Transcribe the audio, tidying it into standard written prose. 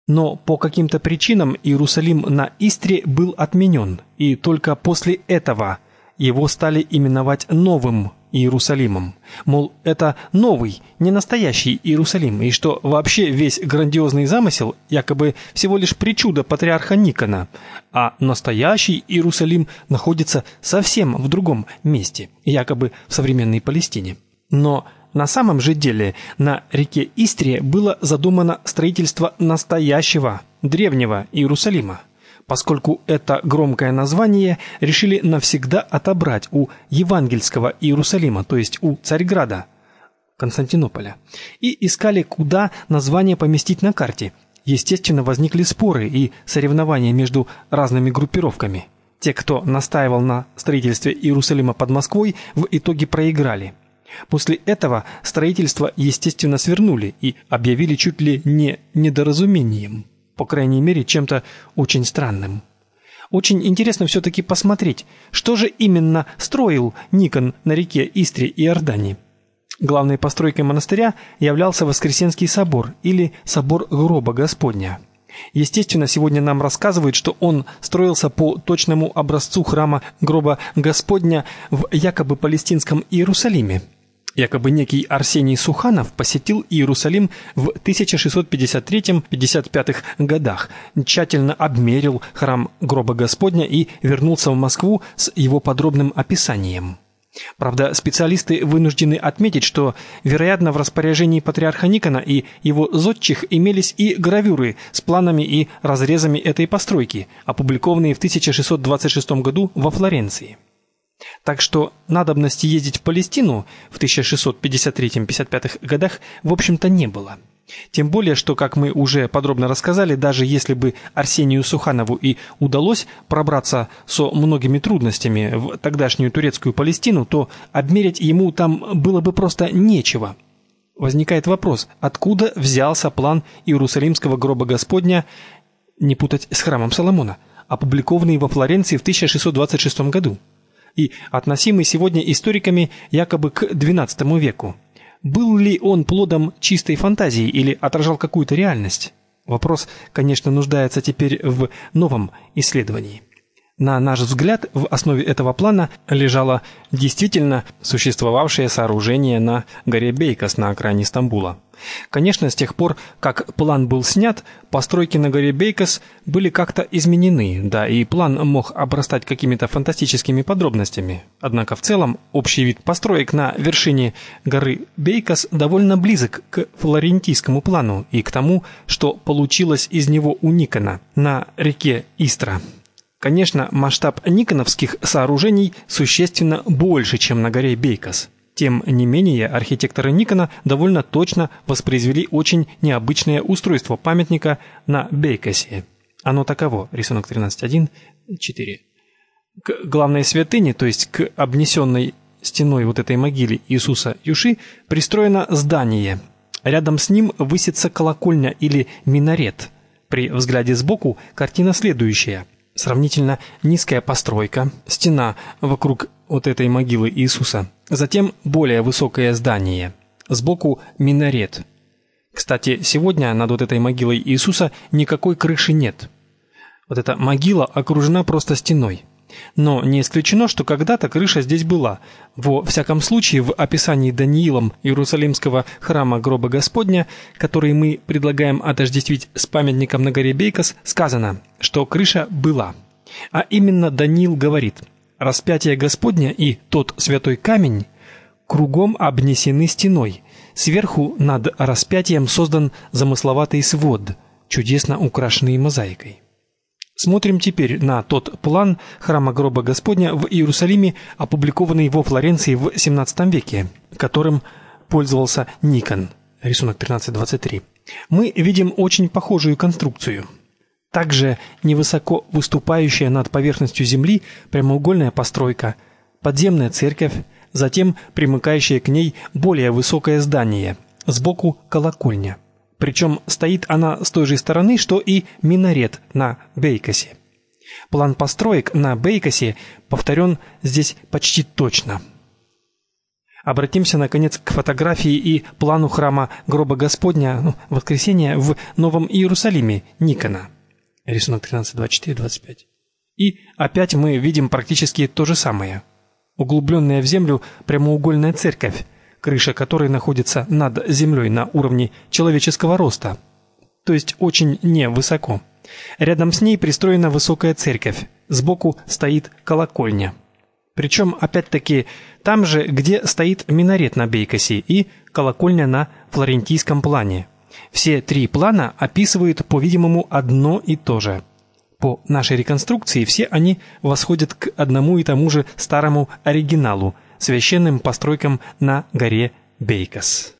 Но по каким-то причинам Иерусалим на Истре был отменен, и только после этого его стали именовать Новым Иерусалимом. Мол, это новый, не настоящий Иерусалим, и что вообще весь грандиозный замысел якобы всего лишь причуда патриарха Никона, а настоящий Иерусалим находится совсем в другом месте, якобы в современной Палестине. Но на самом же деле на реке Истре было задумано строительство настоящего, древнего Иерусалима, поскольку это громкое название решили навсегда отобрать у евангельского Иерусалима, то есть у Царьграда, Константинополя, и искали, куда название поместить на карте. Естественно, возникли споры и соревнования между разными группировками. Те, кто настаивал на строительстве Иерусалима под Москвой, в итоге проиграли. После этого строительство, естественно, свернули и объявили чуть ли не недоразумением, по крайней мере, чем-то очень странным. Очень интересно все-таки посмотреть, что же именно строил Никон на реке Истре и Иордане. Главной постройкой монастыря являлся Воскресенский собор или собор Гроба Господня. Естественно, сегодня нам рассказывают, что он строился по точному образцу храма Гроба Господня в якобы палестинском Иерусалиме. Якобы некий Арсений Суханов посетил Иерусалим в 1653-55 годах, тщательно обмерил храм Гроба Господня и вернулся в Москву с его подробным описанием. Правда, специалисты вынуждены отметить, что, вероятно, в распоряжении патриарха Никона и его зодчих имелись и гравюры с планами и разрезами этой постройки, опубликованные в 1626 году во Флоренции. Так что надобности ездить в Палестину в 1653-55 годах в общем-то не было. Тем более, что, как мы уже подробно рассказали, даже если бы Арсению Суханову и удалось пробраться со многими трудностями в тогдашнюю турецкую Палестину, то обмерить ему там было бы просто нечего. Возникает вопрос, откуда взялся план Иерусалимского гроба Господня, не путать с храмом Соломона, опубликованный во Флоренции в 1626 году? И относимый сегодня историками якобы к XII веку. Был ли он плодом чистой фантазии или отражал какую-то реальность? Вопрос, конечно, нуждается теперь в новом исследовании. На наш взгляд, в основе этого плана лежало действительно существовавшее сооружение на горе Бейкос на окраине Стамбула. Конечно, с тех пор, как план был снят, постройки на горе Бейкос были как-то изменены, да и план мог обрастать какими-то фантастическими подробностями. Однако в целом общий вид построек на вершине горы Бейкос довольно близок к флорентийскому плану и к тому, что получилось из него у Никона на реке Истра. Конечно, масштаб никоновских сооружений существенно больше, чем на горе Бейкос. Тем не менее, архитекторы Никона довольно точно воспроизвели очень необычное устройство памятника на Бейкосе. Оно таково, рисунок 13.1.4. К главной святыне, то есть к обнесенной стеной вот этой могиле Иисуса Юши, пристроено здание. Рядом с ним высится колокольня или минарет. При взгляде сбоку картина следующая. Сравнительно низкая постройка, стена вокруг вот этой могилы Иисуса. Затем более высокое здание. Сбоку минарет. Кстати, сегодня над вот этой могилой Иисуса никакой крыши нет. Вот эта могила окружена просто стеной. Но не исключено, что когда-то крыша здесь была. Во всяком случае, в описании Даниилом Иерусалимского храма Гроба Господня, который мы предлагаем отождествить с памятником на горе Бейкос, сказано, что крыша была. А именно Даниил говорит: «Распятие Господня и тот святой камень кругом обнесены стеной. Сверху над распятием создан замысловатый свод, чудесно украшенный мозаикой». Смотрим теперь на тот план храма Гроба Господня в Иерусалиме, опубликованный во Флоренции в XVII веке, которым пользовался Никон. Рисунок 13.23. Мы видим очень похожую конструкцию. Также невысоко выступающая над поверхностью земли прямоугольная постройка, подземная церковь, затем примыкающее к ней более высокое здание, сбоку колокольня. Причем стоит она с той же стороны, что и минарет на Бейкосе. План построек на Бейкосе повторен здесь почти точно. Обратимся, наконец, к фотографии и плану храма гроба Господня Воскресения в Новом Иерусалиме Никона. Рисунок 13-24-25. И опять мы видим практически то же самое. Углубленная в землю прямоугольная церковь, крыша которой находится над землей на уровне человеческого роста, то есть очень невысоко. Рядом с ней пристроена высокая церковь, сбоку стоит колокольня. Причем, опять-таки, там же, где стоит минарет на Бейкосе и колокольня на флорентийском плане. Все три плана описывают, по-видимому, одно и то же. По нашей реконструкции все они восходят к одному и тому же старому оригиналу, священным постройкам на горе Бейкос.